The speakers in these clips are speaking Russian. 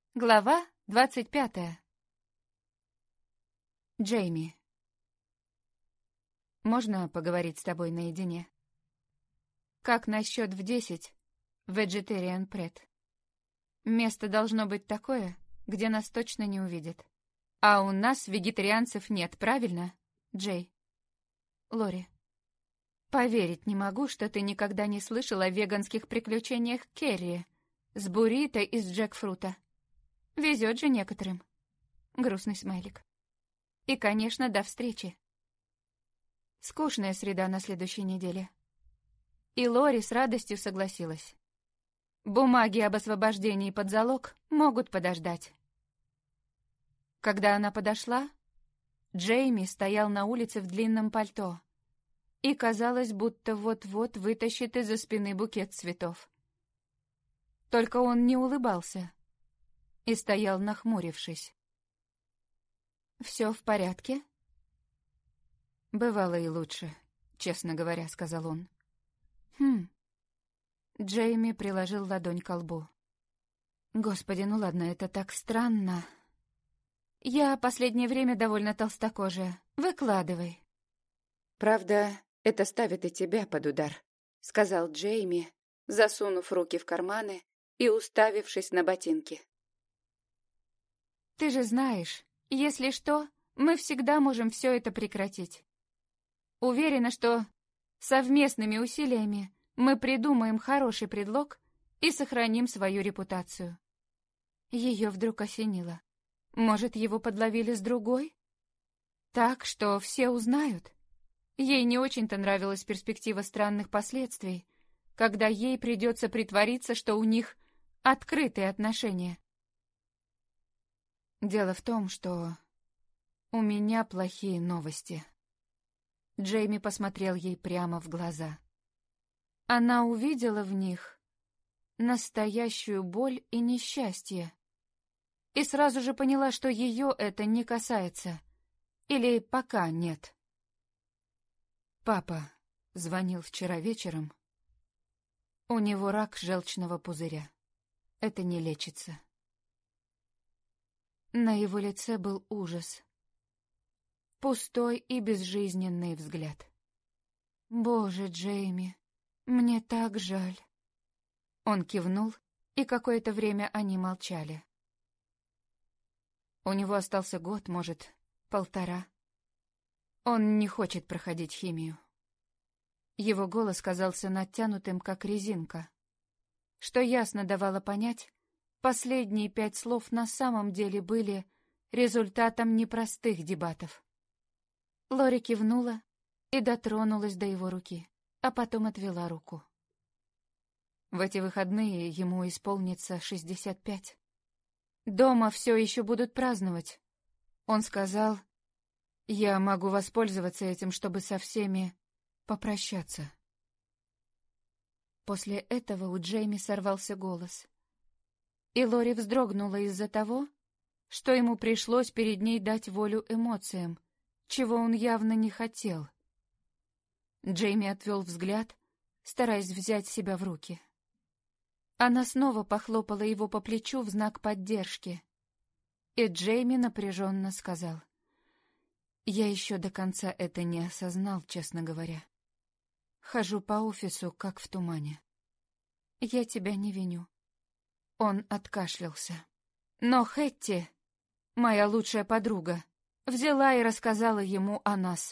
Глава 25. Джейми. Можно поговорить с тобой наедине? Как насчет в 10 Vegetarian Pret? Место должно быть такое, где нас точно не увидят. А у нас вегетарианцев нет, правильно, Джей? Лори. Поверить не могу, что ты никогда не слышал о веганских приключениях Керри с буррито из джекфрута. Везет же некоторым. Грустный смайлик. И, конечно, до встречи. Скучная среда на следующей неделе. И Лори с радостью согласилась. Бумаги об освобождении под залог могут подождать. Когда она подошла, Джейми стоял на улице в длинном пальто и казалось, будто вот-вот вытащит из-за спины букет цветов. Только он не улыбался и стоял, нахмурившись. «Все в порядке?» «Бывало и лучше, честно говоря», — сказал он. Джейми приложил ладонь ко лбу. «Господи, ну ладно, это так странно. Я последнее время довольно толстокожая. Выкладывай». «Правда, это ставит и тебя под удар», — сказал Джейми, засунув руки в карманы и уставившись на ботинки. «Ты же знаешь, если что, мы всегда можем все это прекратить. Уверена, что совместными усилиями мы придумаем хороший предлог и сохраним свою репутацию». Ее вдруг осенило. Может, его подловили с другой? Так, что все узнают. Ей не очень-то нравилась перспектива странных последствий, когда ей придется притвориться, что у них открытые отношения. Дело в том, что у меня плохие новости. Джейми посмотрел ей прямо в глаза. Она увидела в них настоящую боль и несчастье. И сразу же поняла, что ее это не касается. Или пока нет. Папа звонил вчера вечером. У него рак желчного пузыря. Это не лечится. На его лице был ужас. Пустой и безжизненный взгляд. «Боже, Джейми, мне так жаль». Он кивнул, и какое-то время они молчали. У него остался год, может, 1.5. Он не хочет проходить химию. Его голос казался натянутым, как резинка, что ясно давало понять, последние 5 слов на самом деле были результатом непростых дебатов. Лори кивнула и дотронулась до его руки, а потом отвела руку. В эти выходные ему исполнится 65. Дома все еще будут праздновать. Он сказал, я могу воспользоваться этим, чтобы со всеми попрощаться. После этого у Джейми сорвался голос. И Лори вздрогнула из-за того, что ему пришлось перед ней дать волю эмоциям, чего он явно не хотел. Джейми отвел взгляд, стараясь взять себя в руки. Она снова похлопала его по плечу в знак поддержки, и Джейми напряженно сказал: «Я еще до конца это не осознал, честно говоря. Хожу по офису, как в тумане. Я тебя не виню». Он откашлялся. Но Хэтти, моя лучшая подруга, взяла и рассказала ему о нас.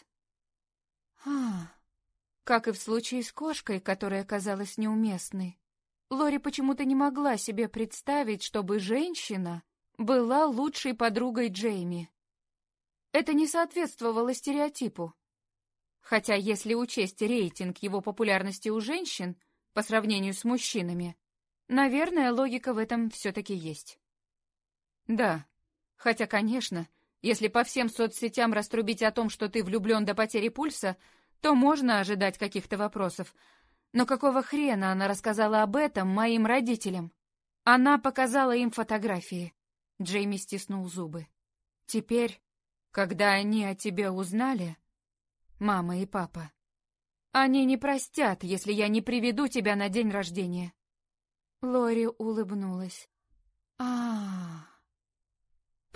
Как и в случае с кошкой, которая казалась неуместной, Лори почему-то не могла себе представить, чтобы женщина была лучшей подругой Джейми. Это не соответствовало стереотипу. Хотя, если учесть рейтинг его популярности у женщин по сравнению с мужчинами, наверное, логика в этом все-таки есть. Да, хотя, конечно, если по всем соцсетям раструбить о том, что ты влюблен до потери пульса, то можно ожидать каких-то вопросов. Но какого хрена она рассказала об этом моим родителям? Она показала им фотографии. Джейми стиснул зубы. Теперь, когда они о тебе узнали, мама и папа, они не простят, если я не приведу тебя на день рождения. Лори улыбнулась.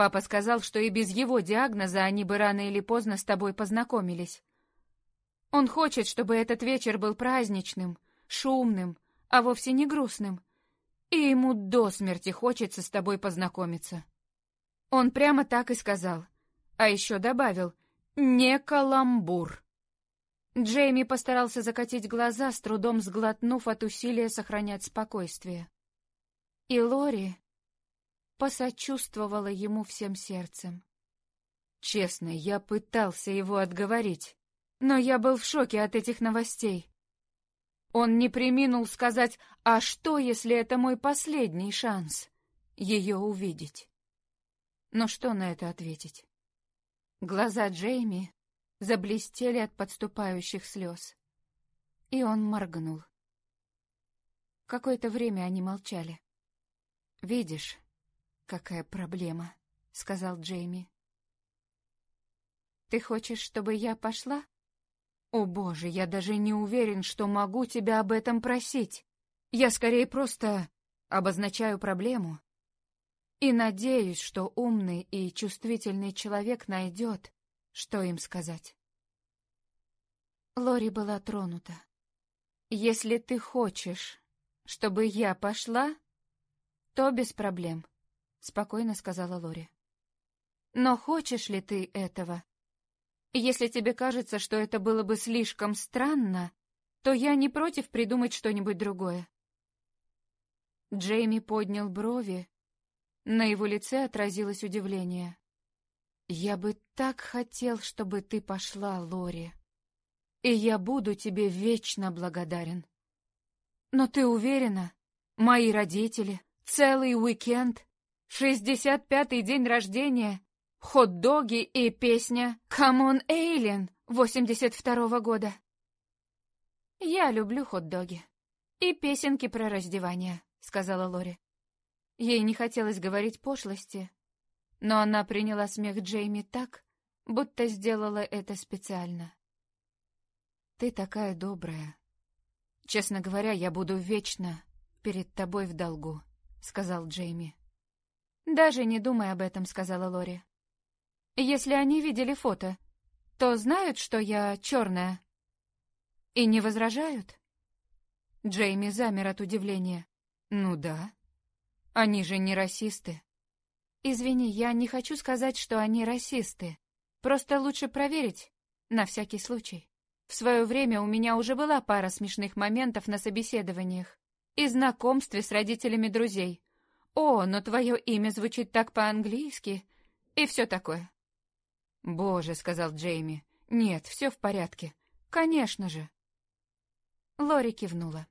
Папа сказал, что и без его диагноза они бы рано или поздно с тобой познакомились. Он хочет, чтобы этот вечер был праздничным, шумным, а вовсе не грустным. И ему до смерти хочется с тобой познакомиться. Он прямо так и сказал. А еще добавил: «Не каламбур». Джейми постарался закатить глаза, с трудом сглотнув от усилия сохранять спокойствие. И Лори посочувствовала ему всем сердцем. Честно, я пытался его отговорить, но я был в шоке от этих новостей. Он не преминул сказать: «А что, если это мой последний шанс ее увидеть?» Но что на это ответить? Глаза Джейми заблестели от подступающих слез, и он моргнул. Какое-то время они молчали. «Видишь, какая проблема», — сказал Джейми. «Ты хочешь, чтобы я пошла? О, Боже, я даже не уверен, что могу тебя об этом просить. Я скорее просто обозначаю проблему и надеюсь, что умный и чувствительный человек найдет, что им сказать». Лори была тронута. «Если ты хочешь, чтобы я пошла, то без проблем», — спокойно сказала Лори. «Но хочешь ли ты этого? Если тебе кажется, что это было бы слишком странно, то я не против придумать что-нибудь другое». Джейми поднял брови. На его лице отразилось удивление. «Я бы так хотел, чтобы ты пошла, Лори, и я буду тебе вечно благодарен. Но ты уверена? Мои родители, целый уикенд, 65-й день рождения, хот-доги и песня «Come on, Эйлин» 82-го года». «Я люблю хот-доги и песенки про раздевание», — сказала Лори. Ей не хотелось говорить пошлости, но она приняла смех Джейми так, будто сделала это специально. «Ты такая добрая. Честно говоря, я буду вечно перед тобой в долгу», — сказал Джейми. «Даже не думай об этом», — сказала Лори. «Если они видели фото, то знают, что я черная. И не возражают?» Джейми замер от удивления. «Ну да. Они же не расисты». «Извини, я не хочу сказать, что они расисты. Просто лучше проверить, на всякий случай. В свое время у меня уже была пара смешных моментов на собеседованиях и знакомстве с родителями друзей. О, но твое имя звучит так по-английски, и все такое». «Боже», — сказал Джейми, — «нет, все в порядке. Конечно же». Лори кивнула.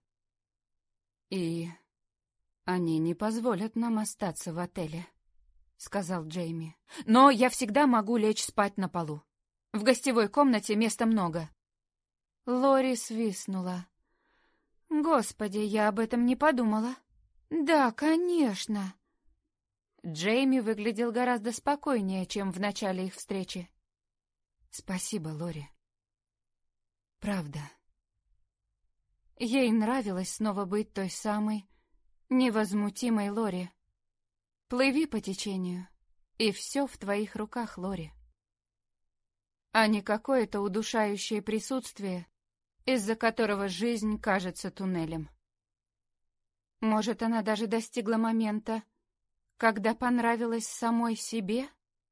«И они не позволят нам остаться в отеле», — сказал Джейми. «Но я всегда могу лечь спать на полу. В гостевой комнате места много». Лори свистнула. «Господи, я об этом не подумала». «Да, конечно». Джейми выглядел гораздо спокойнее, чем в начале их встречи. «Спасибо, Лори. Правда». Ей нравилось снова быть той самой невозмутимой Лори. «Плыви по течению, и все в твоих руках, Лори». А не какое-то удушающее присутствие, из-за которого жизнь кажется туннелем. Может, она даже достигла момента, когда понравилась самой себе?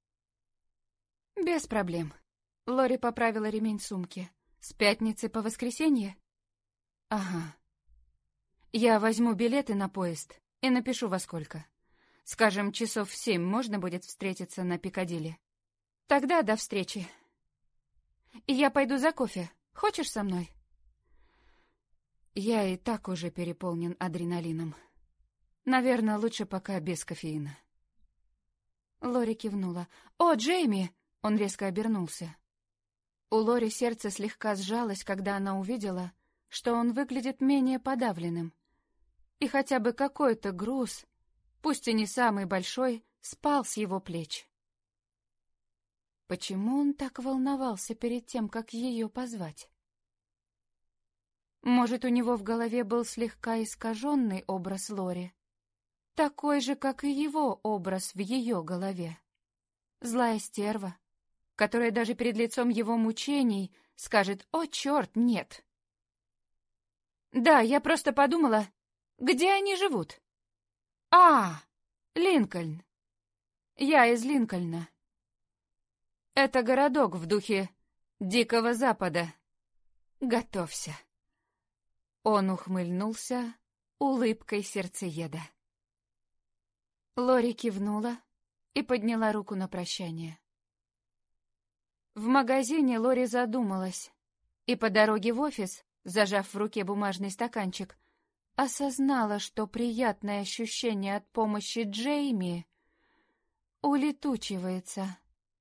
«Без проблем». Лори поправила ремень сумки. «С пятницы по воскресенье?» «Ага. Я возьму билеты на поезд и напишу во сколько. Скажем, часов в 7 можно будет встретиться на Пикадилли. Тогда до встречи. Я пойду за кофе. Хочешь со мной?» Я и так уже переполнен адреналином. Наверное, лучше пока без кофеина. Лори кивнула. «О, Джейми!» Он резко обернулся. У Лори сердце слегка сжалось, когда она увидела, что он выглядит менее подавленным. И хотя бы какой-то груз, пусть и не самый большой, спал с его плеч. Почему он так волновался перед тем, как ее позвать? Может, у него в голове был слегка искаженный образ Лори, такой же, как и его образ в ее голове. Злая стерва, которая даже перед лицом его мучений скажет: «О, черт, нет!» «Да, я просто подумала, где они живут?» «А, Линкольн. Я из Линкольна. Это городок в духе Дикого Запада. Готовься». Он ухмыльнулся улыбкой сердцееда. Лори кивнула и подняла руку на прощание. В магазине Лори задумалась, и по дороге в офис, зажав в руке бумажный стаканчик, осознала, что приятное ощущение от помощи Джейми улетучивается.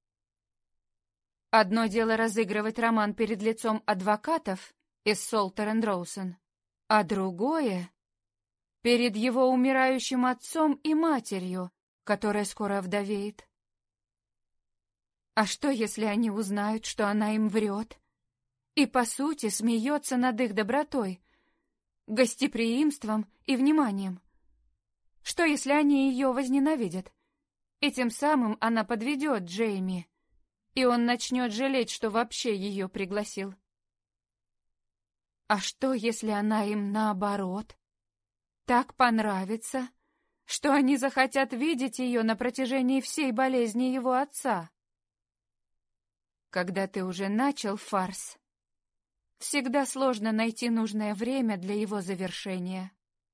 Одно дело разыгрывать роман перед лицом адвокатов из Солтер энд Роусон, а другое — перед его умирающим отцом и матерью, которая скоро овдовеет. А что, если они узнают, что она им врет, и, по сути, смеется над их добротой, гостеприимством и вниманием? Что, если они ее возненавидят, и тем самым она подведет Джейми, и он начнет жалеть, что вообще ее пригласил? А что, если она им, наоборот, так понравится, что они захотят видеть ее на протяжении всей болезни его отца? Когда ты уже начал фарс, всегда сложно найти нужное время для его завершения.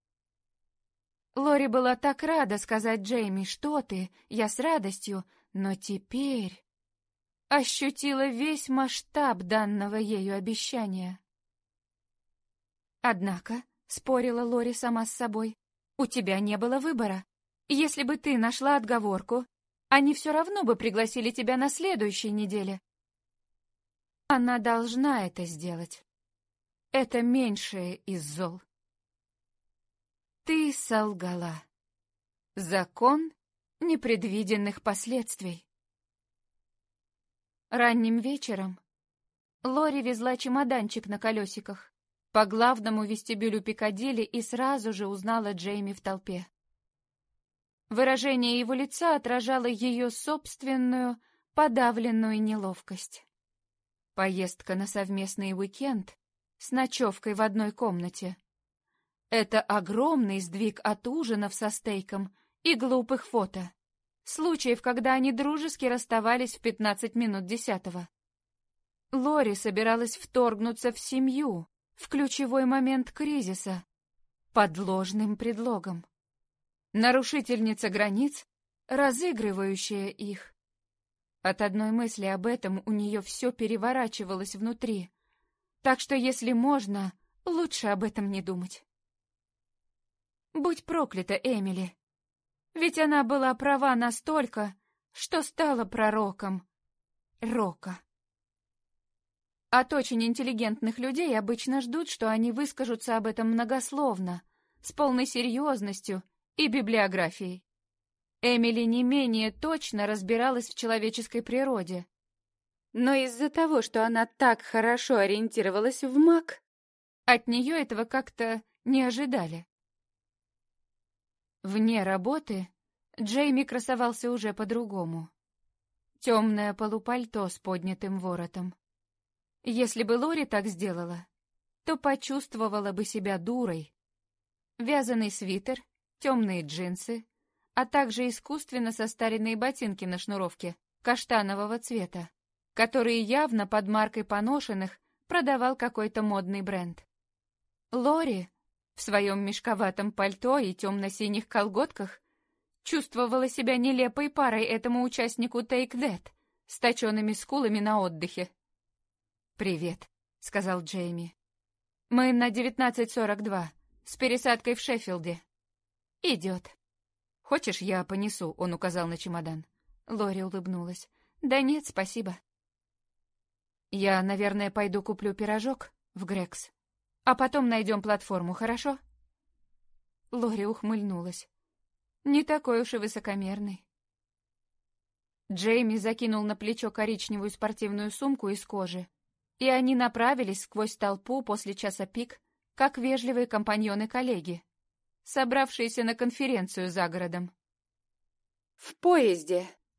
Лори была так рада сказать Джейми: «Что ты? Я с радостью», но теперь ощутила весь масштаб данного ею обещания. Однако, спорила Лори сама с собой, у тебя не было выбора. Если бы ты нашла отговорку, они все равно бы пригласили тебя на следующей неделе. Она должна это сделать. Это меньшее из зол. Ты солгала. Закон непредвиденных последствий. Ранним вечером Лори везла чемоданчик на колесиках по главному вестибюлю Пикадилли и сразу же узнала Джейми в толпе. Выражение его лица отражало ее собственную подавленную неловкость. Поездка на совместный уикенд с ночевкой в одной комнате — это огромный сдвиг от ужинов со стейком и глупых фото, случаев, когда они дружески расставались в 15 минут 10. Лори собиралась вторгнуться в семью в ключевой момент кризиса под ложным предлогом. Нарушительница границ, разыгрывающая их. От одной мысли об этом у нее все переворачивалось внутри, так что, если можно, лучше об этом не думать. Будь проклята Эмили, ведь она была права настолько, что стала пророком рока. От очень интеллигентных людей обычно ждут, что они выскажутся об этом многословно, с полной серьезностью и библиографией. Эмили не менее точно разбиралась в человеческой природе. Но из-за того, что она так хорошо ориентировалась в маг, от нее этого как-то не ожидали. Вне работы Джейми красовался уже по-другому. Темное полупальто с поднятым воротом. Если бы Лори так сделала, то почувствовала бы себя дурой. Вязаный свитер, темные джинсы, а также искусственно состаренные ботинки на шнуровке каштанового цвета, которые явно под маркой поношенных продавал какой-то модный бренд. Лори в своем мешковатом пальто и темно-синих колготках чувствовала себя нелепой парой этому участнику Take That с точенными скулами на отдыхе. «Привет», — сказал Джейми. «Мы на 19:42, с пересадкой в Шеффилде». «Идет». «Хочешь, я понесу?» — он указал на чемодан. Лори улыбнулась. «Да нет, спасибо». «Я, наверное, пойду куплю пирожок в Грекс, а потом найдем платформу, хорошо?» Лори ухмыльнулась. «Не такой уж и высокомерный». Джейми закинул на плечо коричневую спортивную сумку из кожи, и они направились сквозь толпу после часа пик, как вежливые компаньоны-коллеги, собравшиеся на конференцию за городом. В поезде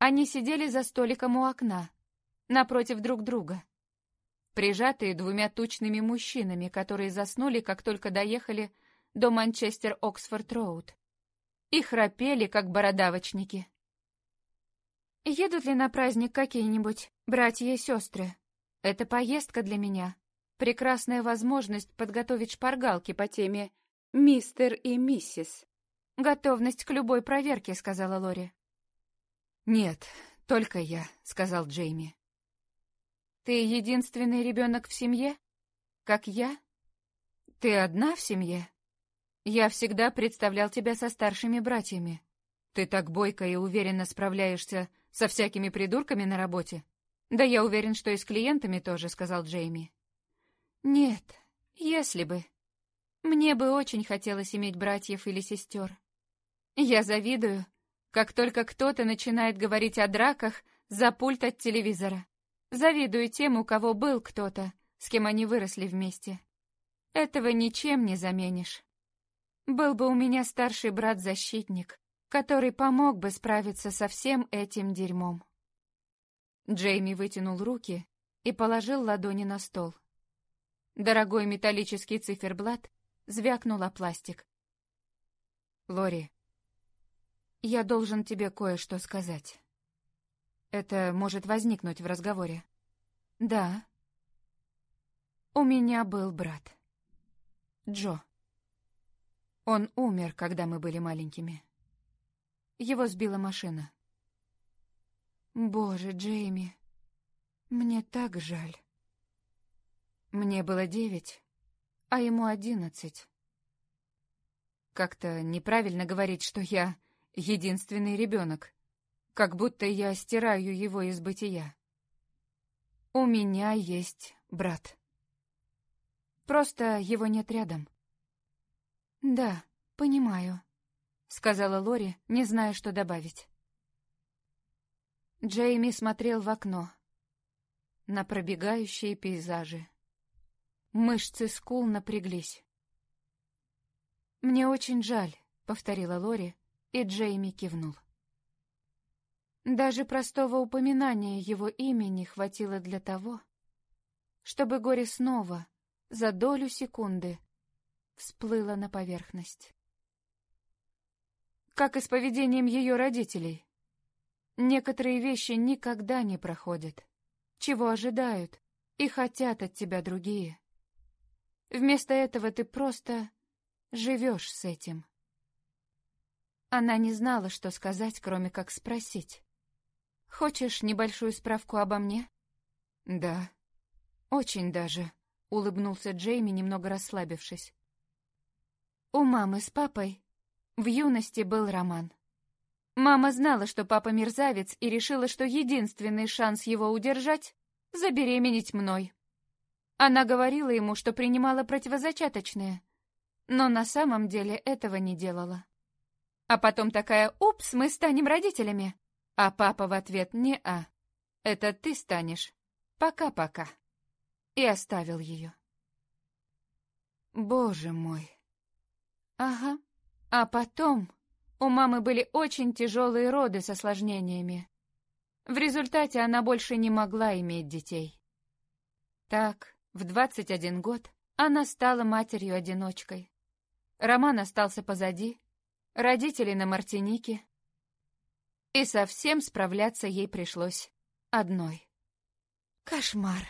Они сидели за столиком у окна, напротив друг друга, прижатые двумя тучными мужчинами, которые заснули, как только доехали до Манчестер-Оксфорд-Роуд, и храпели, как бородавочники. «Едут ли на праздник какие-нибудь братья и сестры? Это поездка для меня. Прекрасная возможность подготовить шпаргалки по теме «Мистер и миссис». «Готовность к любой проверке», — сказала Лори. «Нет, только я», — сказал Джейми. «Ты единственный ребенок в семье? Как я? Ты одна в семье? Я всегда представлял тебя со старшими братьями. Ты так бойко и уверенно справляешься со всякими придурками на работе. Да я уверен, что и с клиентами тоже», — сказал Джейми. «Нет, если бы. Мне бы очень хотелось иметь братьев или сестер. Я завидую, как только кто-то начинает говорить о драках за пульт от телевизора. Завидую тем, у кого был кто-то, с кем они выросли вместе. Этого ничем не заменишь. Был бы у меня старший брат-защитник, который помог бы справиться со всем этим дерьмом». Джейми вытянул руки и положил ладони на стол. Дорогой металлический циферблат звякнул о пластик. «Лори, я должен тебе кое-что сказать. Это может возникнуть в разговоре». «Да. У меня был брат. Джо. Он умер, когда мы были маленькими. Его сбила машина». «Боже, Джейми, мне так жаль. Мне было 9, а ему 11. Как-то неправильно говорить, что я единственный ребенок, как будто я стираю его из бытия. У меня есть брат. Просто его нет рядом». «Да, понимаю», — сказала Лори, не зная, что добавить. Джейми смотрел в окно, на пробегающие пейзажи. Мышцы скул напряглись. «Мне очень жаль», — повторила Лори, и Джейми кивнул. Даже простого упоминания его имени хватило для того, чтобы горе снова, за долю секунды, всплыло на поверхность. Как и с поведением ее родителей. Некоторые вещи никогда не проходят, чего ожидают и хотят от тебя другие. Вместо этого ты просто живешь с этим. Она не знала, что сказать, кроме как спросить. «Хочешь небольшую справку обо мне?» «Да, очень даже», — улыбнулся Джейми, немного расслабившись. У мамы с папой в юности был роман. Мама знала, что папа мерзавец, и решила, что единственный шанс его удержать — забеременеть мной. Она говорила ему, что принимала противозачаточные, но на самом деле этого не делала. А потом такая: «Упс, мы станем родителями». А папа в ответ: «Не-а, это ты станешь. Пока-пока». И оставил ее. Боже мой. Ага. А потом у мамы были очень тяжелые роды с осложнениями. В результате она больше не могла иметь детей. Так, в 21 год она стала матерью-одиночкой. Роман остался позади, родители на Мартинике. И совсем справляться ей пришлось одной. Кошмар.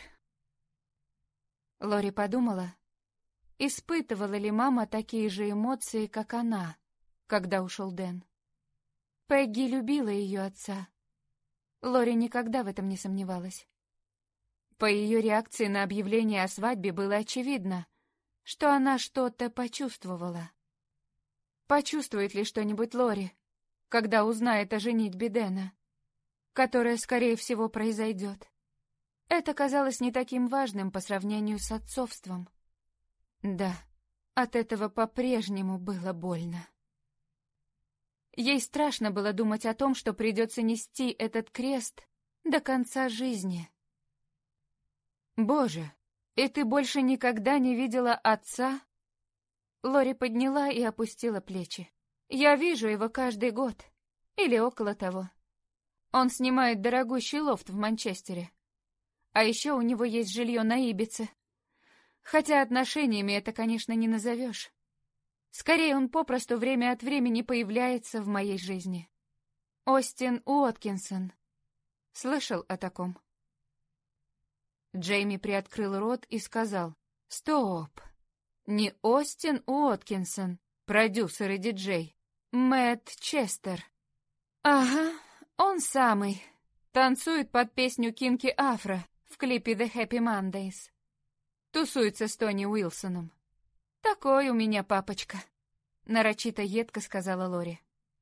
Лори подумала, испытывала ли мама такие же эмоции, как она, когда ушел Дэн. Пегги любила ее отца. Лори никогда в этом не сомневалась. По ее реакции на объявление о свадьбе было очевидно, что она что-то почувствовала. Почувствует ли что-нибудь Лори, когда узнает о женитьбе Дэна, которая, скорее всего, произойдет? Это казалось не таким важным по сравнению с отцовством. Да, от этого по-прежнему было больно. Ей страшно было думать о том, что придется нести этот крест до конца жизни. «Боже, и ты больше никогда не видела отца?» Лори подняла и опустила плечи. «Я вижу его каждый год, или около того. Он снимает дорогущий лофт в Манчестере. А еще у него есть жилье на Ибице. Хотя отношениями это, конечно, не назовешь. Скорее, он попросту время от времени появляется в моей жизни. Остин Уоткинсон. Слышал о таком? Джейми приоткрыл рот и сказал: «Стоп! Не Остин Уоткинсон, продюсер и диджей. Мэтт Честер». «Ага, он самый. Танцует под песню Кинки Афро в клипе The Happy Mondays. Тусуется с Тони Уилсоном. Такой у меня папочка», — нарочито едко сказала Лори.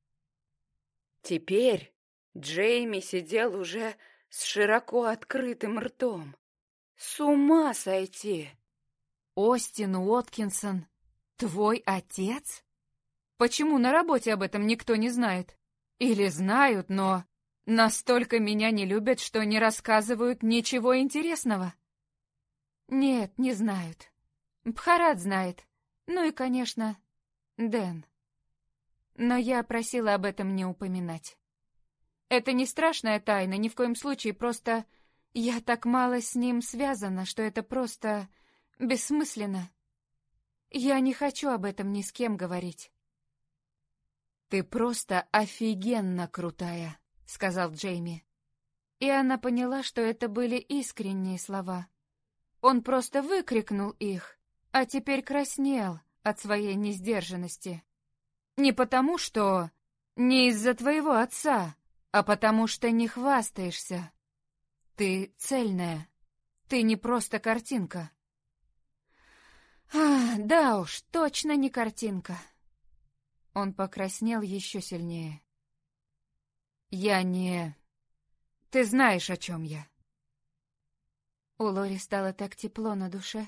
Теперь Джейми сидел уже с широко открытым ртом. С ума сойти! «Остин Уоткинсон, твой отец? Почему на работе об этом никто не знает? Или знают, но настолько меня не любят, что не рассказывают ничего интересного?» «Нет, не знают. Бхарат знает. Ну и, конечно, Дэн. Но я просила об этом не упоминать. Это не страшная тайна, ни в коем случае, просто я так мало с ним связана, что это просто бессмысленно. Я не хочу об этом ни с кем говорить». «Ты просто офигенно крутая», — сказал Джейми. И она поняла, что это были искренние слова. Он просто выкрикнул их, а теперь краснел от своей несдержанности. Не потому, что... Не из-за твоего отца, а потому что не хвастаешься. Ты цельная. Ты не просто картинка. Да уж, точно не картинка. Он покраснел еще сильнее. Я не... Ты знаешь, о чем я. У Лори стало так тепло на душе.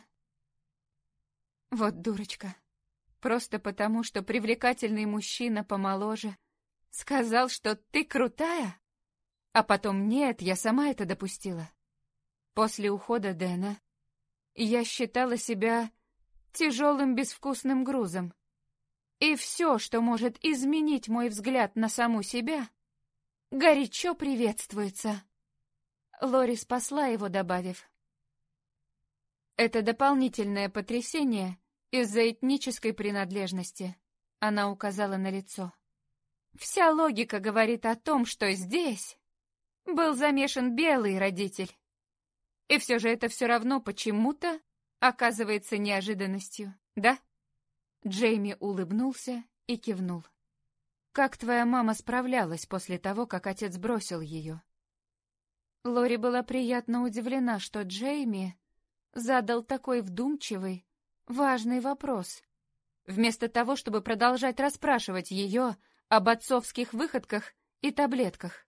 Вот дурочка. Просто потому, что привлекательный мужчина помоложе сказал, что ты крутая? А потом нет, я сама это допустила. После ухода Дэна я считала себя тяжелым безвкусным грузом. И все, что может изменить мой взгляд на саму себя, горячо приветствуется. Лори спасла его, добавив: «Это дополнительное потрясение из-за этнической принадлежности», — она указала на лицо. «Вся логика говорит о том, что здесь был замешан белый родитель. И все же это все равно почему-то оказывается неожиданностью, да?» Джейми улыбнулся и кивнул. «Как твоя мама справлялась после того, как отец бросил ее?» Лори была приятно удивлена, что Джейми задал такой вдумчивый, важный вопрос, вместо того, чтобы продолжать расспрашивать ее об отцовских выходках и таблетках.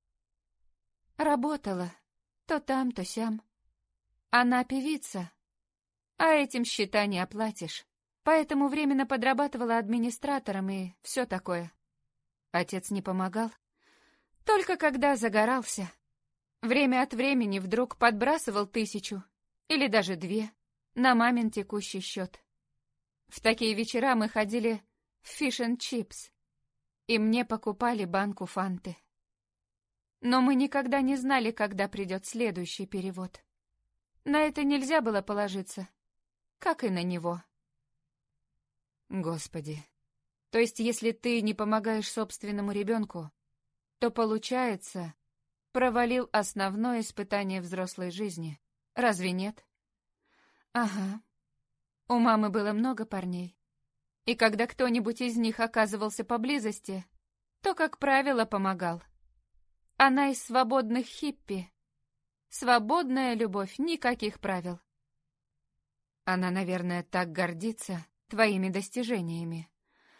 Работала, то там, то сям. Она певица, а этим счета не оплатишь, поэтому временно подрабатывала администратором и все такое. Отец не помогал, только когда загорался. Время от времени вдруг подбрасывал 1000 или даже 2 на мамин текущий счет. В такие вечера мы ходили в Fish and Chips, и мне покупали банку фанты. Но мы никогда не знали, когда придет следующий перевод. На это нельзя было положиться, как и на него. Господи, то есть если ты не помогаешь собственному ребенку, то, получается, провалил основное испытание взрослой жизни. Разве нет? Ага. У мамы было много парней. И когда кто-нибудь из них оказывался поблизости, то, как правило, помогал. Она из свободных хиппи. Свободная любовь, никаких правил. Она, наверное, так гордится твоими достижениями.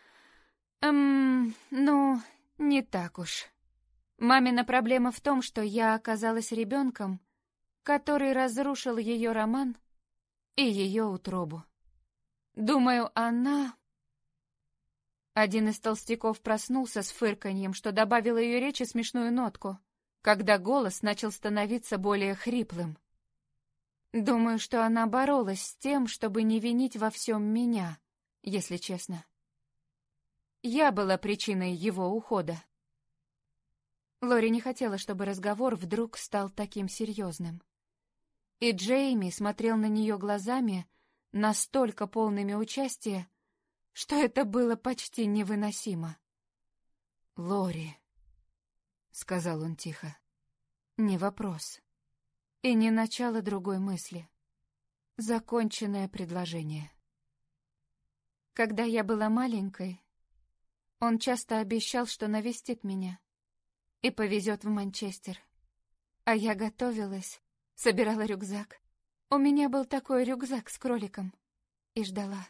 Ну, не так уж. Мамина проблема в том, что я оказалась ребенком, который разрушил ее роман и ее утробу. Думаю, она... Один из толстяков проснулся с фырканьем, что добавило ее речи смешную нотку, когда голос начал становиться более хриплым. Думаю, что она боролась с тем, чтобы не винить во всем меня, если честно. Я была причиной его ухода. Лори не хотела, чтобы разговор вдруг стал таким серьезным. И Джейми смотрел на нее глазами, настолько полными участия, что это было почти невыносимо. «Лори», — сказал он тихо, — «не вопрос. И не начало другой мысли. Законченное предложение. Когда я была маленькой, он часто обещал, что навестит меня и повезет в Манчестер. А я готовилась, собирала рюкзак. У меня был такой рюкзак с кроликом. И ждала.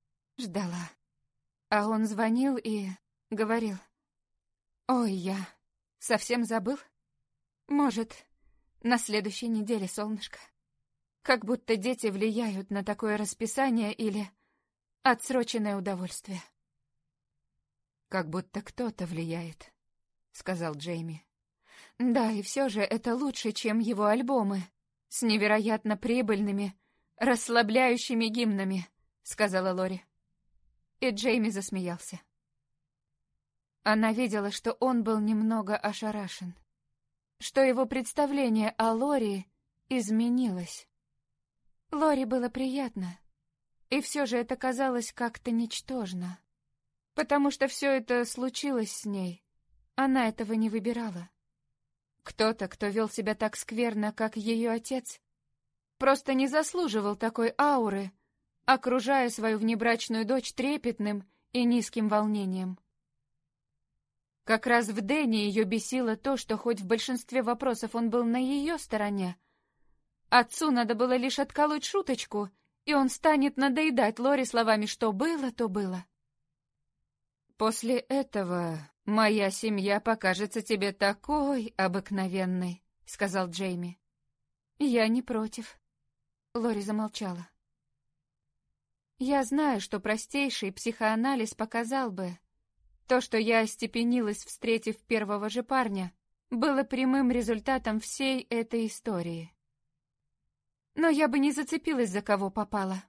А он звонил и говорил: «Ой, я совсем забыл? Может, на следующей неделе, солнышко?» Как будто дети влияют на такое расписание или отсроченное удовольствие. «Как будто кто-то влияет», — сказал Джейми. «Да, и все же это лучше, чем его альбомы с невероятно прибыльными, расслабляющими гимнами», — сказала Лори. И Джейми засмеялся. Она видела, что он был немного ошарашен, что его представление о Лори изменилось. Лори было приятно, и все же это казалось как-то ничтожно, потому что все это случилось с ней, она этого не выбирала. Кто-то, кто вел себя так скверно, как ее отец, просто не заслуживал такой ауры, окружая свою внебрачную дочь трепетным и низким волнением. Как раз в Дэне ее бесило то, что хоть в большинстве вопросов он был на ее стороне, отцу надо было лишь отколоть шуточку, и он станет надоедать Лори словами «что было, то было». «После этого моя семья покажется тебе такой обыкновенной», — сказал Джейми. «Я не против». Лори замолчала. «Я знаю, что простейший психоанализ показал бы, то, что я остепенилась, встретив первого же парня, было прямым результатом всей этой истории. Но я бы не зацепилась за кого попало.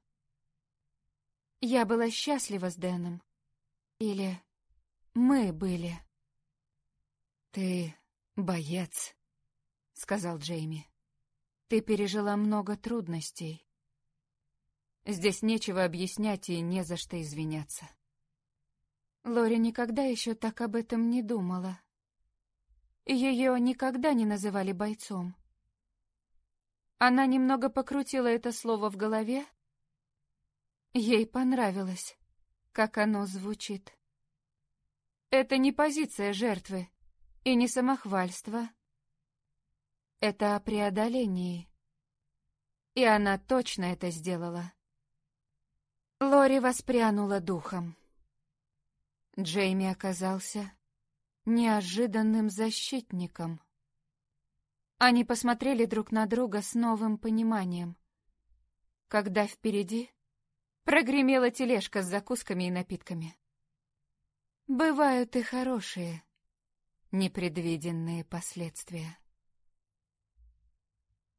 Я была счастлива с Дэном. Или мы были». «Ты боец», — сказал Джейми. «Ты пережила много трудностей. Здесь нечего объяснять и не за что извиняться». Лори никогда еще так об этом не думала. Ее никогда не называли бойцом. Она немного покрутила это слово в голове. Ей понравилось, как оно звучит. Это не позиция жертвы и не самохвальство. Это о преодолении. И она точно это сделала. Лори воспрянула духом. Джейми оказался неожиданным защитником. Они посмотрели друг на друга с новым пониманием, когда впереди прогремела тележка с закусками и напитками. Бывают и хорошие, непредвиденные последствия.